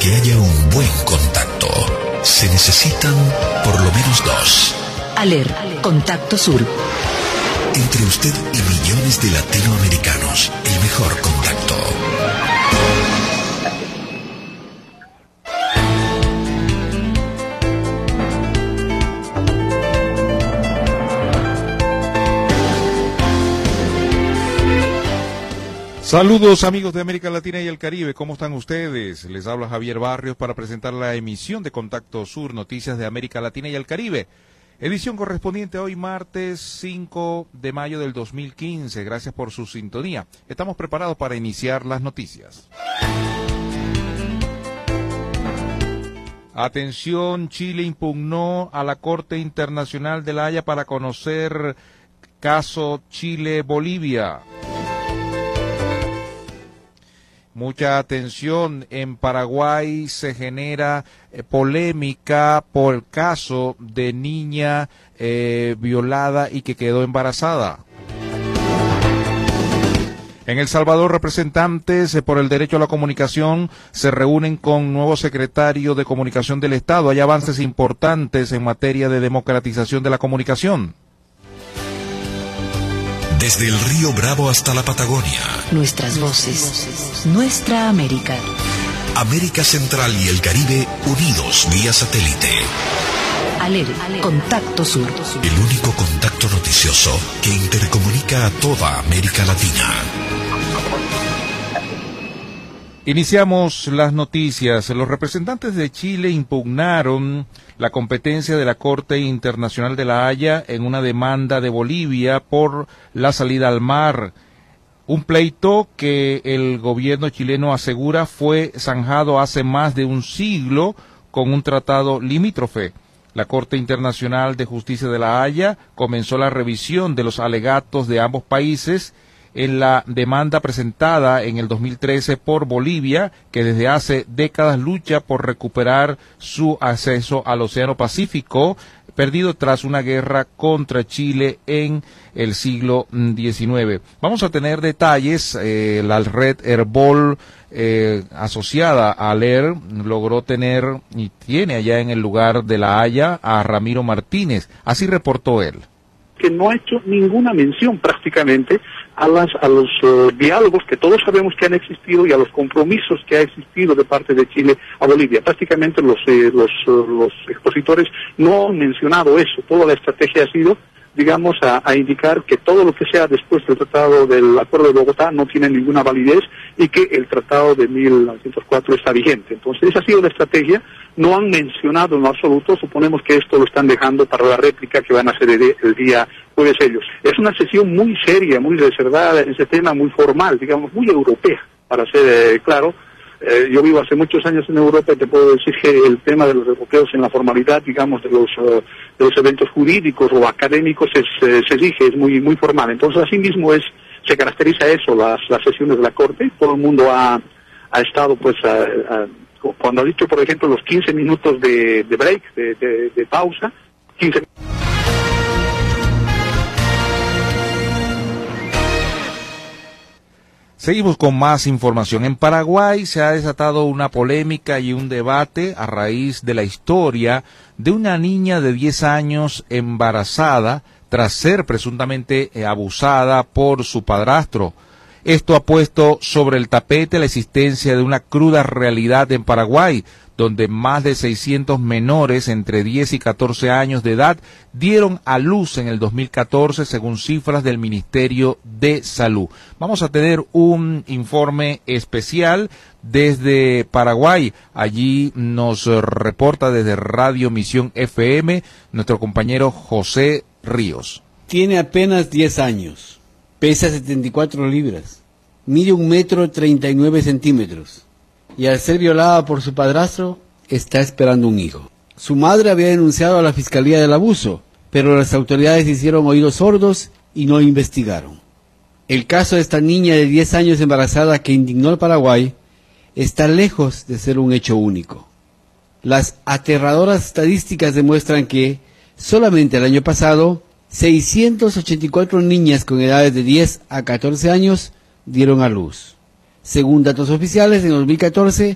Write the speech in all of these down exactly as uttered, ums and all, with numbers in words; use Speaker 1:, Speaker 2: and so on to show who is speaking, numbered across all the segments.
Speaker 1: que haya un buen contacto, se necesitan por lo menos dos.
Speaker 2: ALER, Contacto Sur.
Speaker 1: Entre usted y millones de latinoamericanos, el mejor contacto.
Speaker 3: Saludos amigos de América Latina y el Caribe, ¿cómo están ustedes? Les habla Javier Barrios para presentar la emisión de Contacto Sur, noticias de América Latina y el Caribe. Edición correspondiente a hoy martes cinco de mayo del dos mil quince. Gracias por su sintonía. Estamos preparados para iniciar las noticias. Atención, Chile impugnó a la Corte Internacional de La Haya para conocer caso Chile-Bolivia. Mucha atención, en Paraguay se genera eh, polémica por el caso de niña eh, violada y que quedó embarazada. En El Salvador, representantes eh, por el derecho a la comunicación se reúnen con nuevo secretario de Comunicación del Estado. Hay avances importantes en materia de democratización de la comunicación.
Speaker 1: Desde el río Bravo hasta la Patagonia.
Speaker 2: Nuestras voces. Nuestra América.
Speaker 1: América Central y el Caribe unidos vía satélite.
Speaker 2: ALER, Contacto Sur.
Speaker 1: El único contacto noticioso que intercomunica a toda América Latina.
Speaker 3: Iniciamos las noticias. Los representantes de Chile impugnaron la competencia de la Corte Internacional de La Haya en una demanda de Bolivia por la salida al mar. Un pleito que el gobierno chileno asegura fue zanjado hace más de un siglo con un tratado limítrofe. La Corte Internacional de Justicia de La Haya comenzó la revisión de los alegatos de ambos países en la demanda presentada en el dos mil trece por Bolivia, que desde hace décadas lucha por recuperar su acceso al Océano Pacífico, perdido tras una guerra contra Chile en el siglo diecinueve. Vamos a tener detalles. Eh, la red Herbol eh, asociada a ALER logró tener y tiene allá en el lugar de La Haya a Ramiro Martínez. Así reportó él.
Speaker 4: Que no ha hecho ninguna mención prácticamente a, las, a los uh, diálogos que todos sabemos que han existido y a los compromisos que ha existido de parte de Chile a Bolivia. Prácticamente los, eh, los, uh, los expositores no han mencionado eso. Toda la estrategia ha sido, digamos, a, a indicar que todo lo que sea después del Tratado del Acuerdo de Bogotá no tiene ninguna validez y que el Tratado de mil novecientos cuatro está vigente. Entonces, esa ha sido la estrategia. No han mencionado en lo absoluto, suponemos que esto lo están dejando para la réplica que van a hacer el, el día jueves ellos. Es una sesión muy seria, muy reservada en ese tema, muy formal, digamos, muy europea, para ser eh, claro. Eh, yo vivo hace muchos años en Europa y te puedo decir que el tema de los europeos en la formalidad, digamos, de los uh, de los eventos jurídicos o académicos es, eh, se exige, es muy muy formal. Entonces, así mismo es, se caracteriza eso, las, las sesiones de la Corte. Todo el mundo ha, ha estado, pues, a, a, cuando ha dicho, por ejemplo, los quince minutos de, de break, de, de, de pausa, quince
Speaker 3: Seguimos con más información. En Paraguay se ha desatado una polémica y un debate a raíz de la historia de una niña de diez años embarazada tras ser presuntamente abusada por su padrastro. Esto ha puesto sobre el tapete la existencia de una cruda realidad en Paraguay, donde más de seiscientos menores entre diez y catorce años de edad dieron a luz en el dos mil catorce, según cifras del Ministerio de Salud. Vamos a tener un informe especial desde Paraguay. Allí nos reporta desde Radio Misión F M nuestro compañero José Ríos.
Speaker 5: Tiene apenas diez años. Pesa setenta y cuatro libras, mide un metro treinta y nueve centímetros, y al ser violada por su padrastro, está esperando un hijo. Su madre había denunciado a la Fiscalía del abuso, pero las autoridades hicieron oídos sordos y no investigaron. El caso de esta niña de diez años embarazada que indignó al Paraguay está lejos de ser un hecho único. Las aterradoras estadísticas demuestran que, solamente el año pasado, seiscientas ochenta y cuatro niñas con edades de diez a catorce años dieron a luz. Según datos oficiales, en dos mil catorce,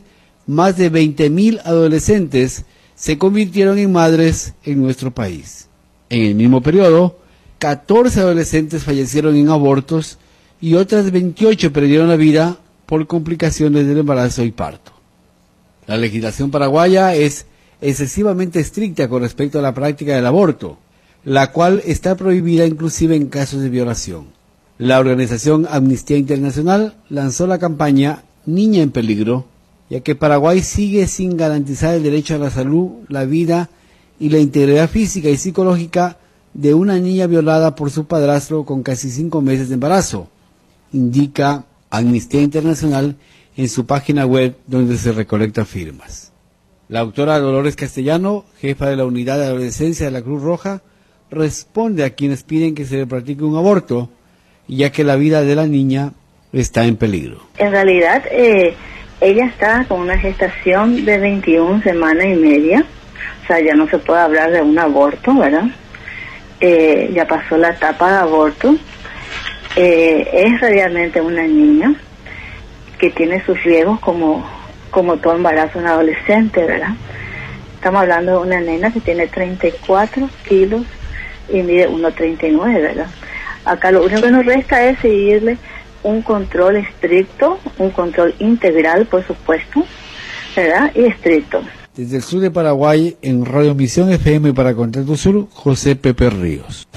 Speaker 5: más de veinte mil adolescentes se convirtieron en madres en nuestro país. En el mismo periodo, catorce adolescentes fallecieron en abortos y otras veintiocho perdieron la vida por complicaciones del embarazo y parto. La legislación paraguaya es excesivamente estricta con respecto a la práctica del aborto, la cual está prohibida inclusive en casos de violación. La organización Amnistía Internacional lanzó la campaña Niña en Peligro, ya que Paraguay sigue sin garantizar el derecho a la salud, la vida y la integridad física y psicológica de una niña violada por su padrastro con casi cinco meses de embarazo, indica Amnistía Internacional en su página web donde se recolecta firmas. La doctora Dolores Castellano, jefa de la Unidad de Adolescencia de la Cruz Roja, responde a quienes piden que se le practique un aborto, ya que la vida de la niña está en peligro.
Speaker 6: En realidad, eh, ella está con una gestación de veintiuna semanas y media, o sea, ya no se puede hablar de un aborto, ¿verdad? Eh, ya pasó la etapa de aborto. Eh, es realmente una niña que tiene sus riesgos como, como todo embarazo en adolescente, ¿verdad? Estamos hablando de una nena que tiene treinta y cuatro kilos y mide uno treinta y nueve, ¿verdad? Acá lo único que nos resta es seguirle un control estricto, un control integral, por supuesto, ¿verdad? Y estricto.
Speaker 5: Desde el sur de Paraguay, en Radio Misión F M para Contacto Sur, José Pepe Ríos.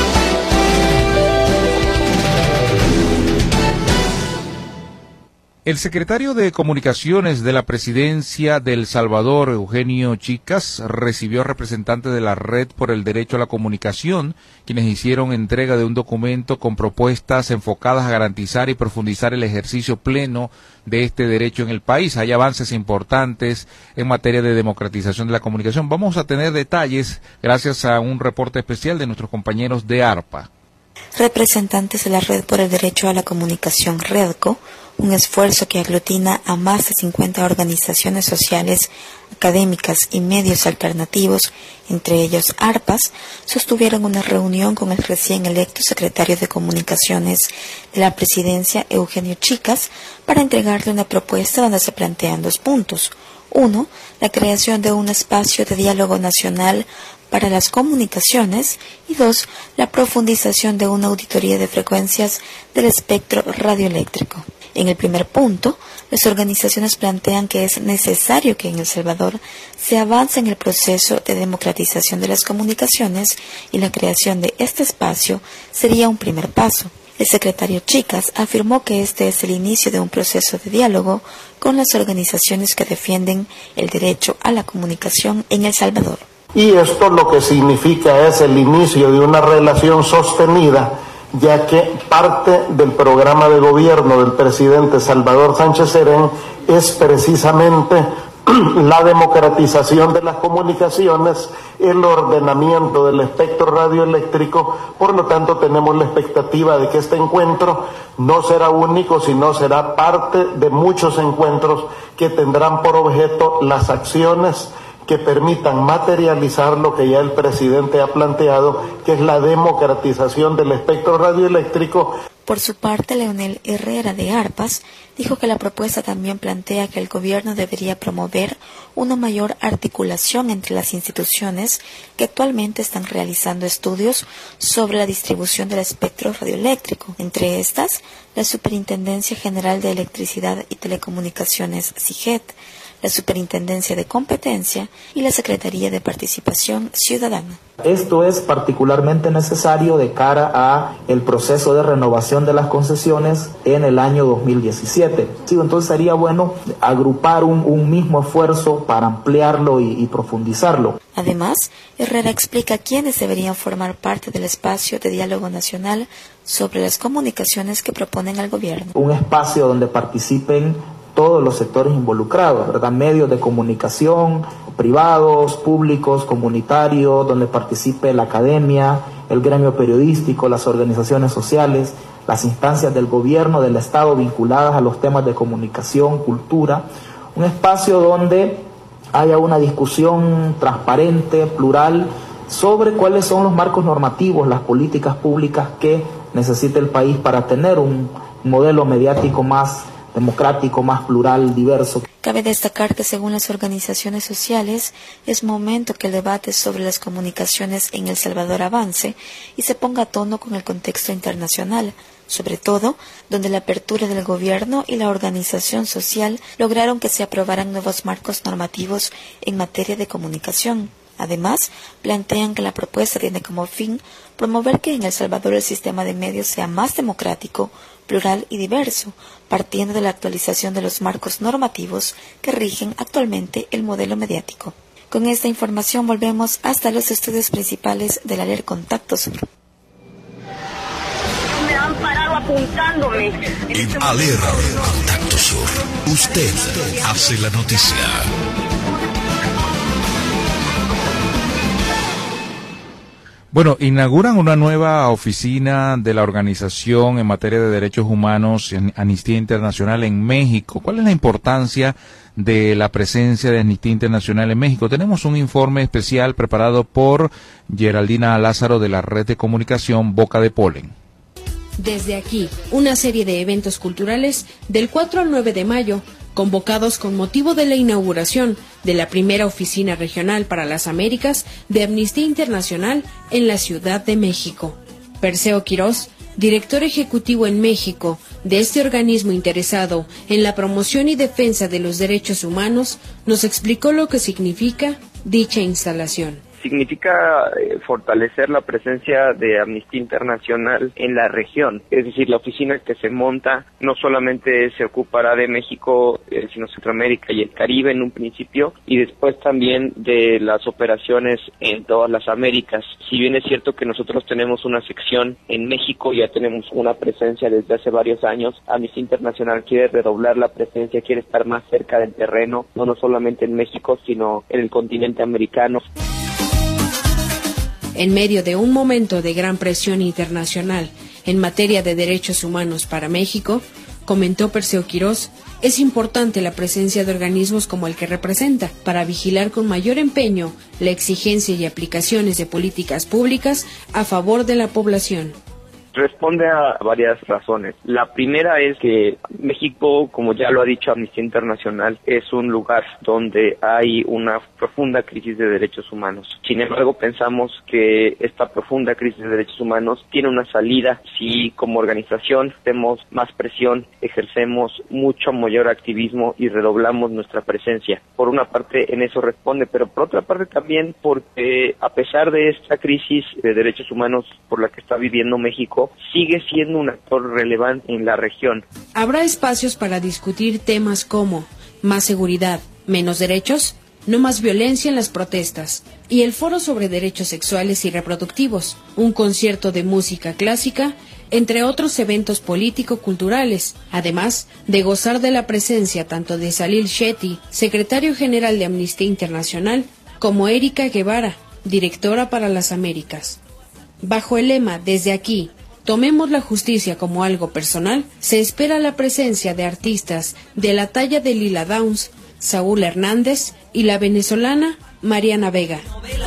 Speaker 3: El secretario de Comunicaciones de la Presidencia de El Salvador, Eugenio Chicas, recibió representantes de la Red por el Derecho a la Comunicación, quienes hicieron entrega de un documento con propuestas enfocadas a garantizar y profundizar el ejercicio pleno de este derecho en el país. Hay avances importantes en materia de democratización de la comunicación. Vamos a tener detalles gracias a un reporte especial de nuestros compañeros de ARPA.
Speaker 7: Representantes de la Red por el Derecho a la Comunicación, REDCO, un esfuerzo que aglutina a más de cincuenta organizaciones sociales, académicas y medios alternativos, entre ellos ARPAS, sostuvieron una reunión con el recién electo secretario de Comunicaciones de la Presidencia, Eugenio Chicas, para entregarle una propuesta donde se plantean dos puntos. Uno, la creación de un espacio de diálogo nacional para las comunicaciones, y dos, la profundización de una auditoría de frecuencias del espectro radioeléctrico. En el primer punto, las organizaciones plantean que es necesario que en El Salvador se avance en el proceso de democratización de las comunicaciones y la creación de este espacio sería un primer paso. El secretario Chicas afirmó que este es el inicio de un proceso de diálogo con las organizaciones que defienden el derecho a la comunicación en El Salvador.
Speaker 8: Y esto lo que significa es el inicio de una relación sostenida, ya que parte del programa de gobierno del presidente Salvador Sánchez Serén es precisamente la democratización de las comunicaciones, el ordenamiento del espectro radioeléctrico. Por lo tanto, tenemos la expectativa de que este encuentro no será único, sino será parte de muchos encuentros que tendrán por objeto las acciones que permitan materializar lo que ya el presidente ha planteado, que es la democratización del espectro radioeléctrico.
Speaker 7: Por su parte, Leonel Herrera de ARPAS dijo que la propuesta también plantea que el gobierno debería promover una mayor articulación entre las instituciones que actualmente están realizando estudios sobre la distribución del espectro radioeléctrico, entre estas, la Superintendencia General de Electricidad y Telecomunicaciones, SIGET, la Superintendencia de Competencia y la Secretaría de Participación Ciudadana.
Speaker 9: Esto es particularmente necesario de cara a el proceso de renovación de las concesiones en el año dos mil diecisiete. Entonces sería bueno agrupar un, un mismo esfuerzo para ampliarlo y, y profundizarlo.
Speaker 7: Además, Herrera explica quiénes deberían formar parte del espacio de diálogo nacional sobre las comunicaciones que proponen al gobierno.
Speaker 9: Un espacio donde participen todos los sectores involucrados, ¿verdad? Medios de comunicación, privados, públicos, comunitarios, donde participe la academia, el gremio periodístico, las organizaciones sociales, las instancias del gobierno, del Estado vinculadas a los temas de comunicación, cultura. Un espacio donde haya una discusión transparente, plural, sobre cuáles son los marcos normativos, las políticas públicas que necesita el país para tener un modelo mediático más democrático, más plural, diverso.
Speaker 7: Cabe destacar que según las organizaciones sociales, es momento que el debate sobre las comunicaciones en El Salvador avance y se ponga a tono con el contexto internacional, sobre todo donde la apertura del gobierno y la organización social lograron que se aprobaran nuevos marcos normativos en materia de comunicación. Además, plantean que la propuesta tiene como fin promover que en El Salvador el sistema de medios sea más democrático, plural y diverso, partiendo de la actualización de los marcos normativos que rigen actualmente el modelo mediático. Con esta información volvemos hasta los estudios principales del ALER Contacto Sur.
Speaker 10: Me han parado apuntándome.
Speaker 1: En ALER Contacto Sur, usted hace la noticia.
Speaker 3: Bueno, inauguran una nueva oficina de la organización en materia de derechos humanos, Amnistía Internacional en México. ¿Cuál es la importancia de la presencia de Amnistía Internacional en México? Tenemos un informe especial preparado por Geraldina Lázaro de la red de comunicación Boca de Polen.
Speaker 11: Desde aquí, una serie de eventos culturales del cuatro al nueve de mayo, convocados con motivo de la inauguración de la primera oficina regional para las Américas de Amnistía Internacional en la Ciudad de México. Perseo Quirós, director ejecutivo en México de este organismo interesado en la promoción y defensa de los derechos humanos, nos explicó lo que significa dicha instalación.
Speaker 12: Significa eh, fortalecer la presencia de Amnistía Internacional en la región, es decir, la oficina que se monta no solamente se ocupará de México, eh, sino Centroamérica y el Caribe en un principio, y después también de las operaciones en todas las Américas. Si bien es cierto que nosotros tenemos una sección en México, ya tenemos una presencia desde hace varios años, Amnistía Internacional quiere redoblar la presencia, quiere estar más cerca del terreno, no, no solamente en México, sino en el continente americano.
Speaker 11: En medio de un momento de gran presión internacional en materia de derechos humanos para México, comentó Perseo Quirós, es importante la presencia de organismos como el que representa para vigilar con mayor empeño la exigencia y aplicaciones de políticas públicas a favor de la población.
Speaker 12: Responde a varias razones. La primera es que México, como ya lo ha dicho Amnistía Internacional, es un lugar donde hay una profunda crisis de derechos humanos. Sin embargo, pensamos que esta profunda crisis de derechos humanos tiene una salida si como organización hacemos más presión, ejercemos mucho mayor activismo y redoblamos nuestra presencia. Por una parte, en eso responde, pero por otra parte también porque a pesar de esta crisis de derechos humanos por la que está viviendo México, sigue siendo un actor relevante en la región.
Speaker 11: Habrá espacios para discutir temas como más seguridad, menos derechos, no más violencia en las protestas, y el foro sobre derechos sexuales y reproductivos, un concierto de música clásica, entre otros eventos político-culturales, además de gozar de la presencia tanto de Salil Shetty, secretario general de Amnistía Internacional, como Erika Guevara, directora para las Américas. Bajo el lema Desde aquí, tomemos la justicia como algo personal, se espera la presencia de artistas de la talla de Lila Downs, Saúl Hernández y la venezolana Mariana Vega.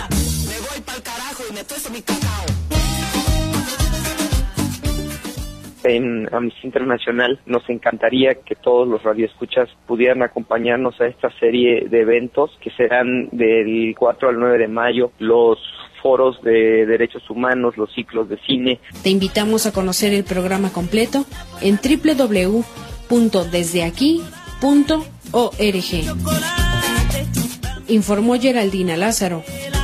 Speaker 12: En Amnistía Internacional nos encantaría que todos los radioescuchas pudieran acompañarnos a esta serie de eventos que serán del cuatro al nueve de mayo, los foros de derechos humanos, los ciclos de cine.
Speaker 11: Te invitamos a conocer el programa completo en doble u doble u doble u punto desde aquí punto org. Informó Geraldina Lázaro.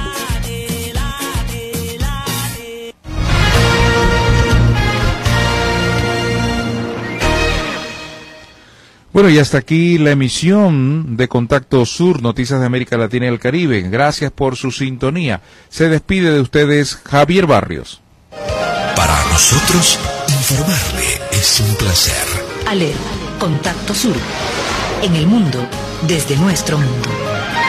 Speaker 3: Bueno, y hasta aquí la emisión de Contacto Sur, Noticias de América Latina y el Caribe. Gracias por su sintonía. Se despide de ustedes Javier Barrios.
Speaker 1: Para nosotros, informarle es un placer.
Speaker 2: ALER, Contacto Sur. En el mundo, desde nuestro mundo.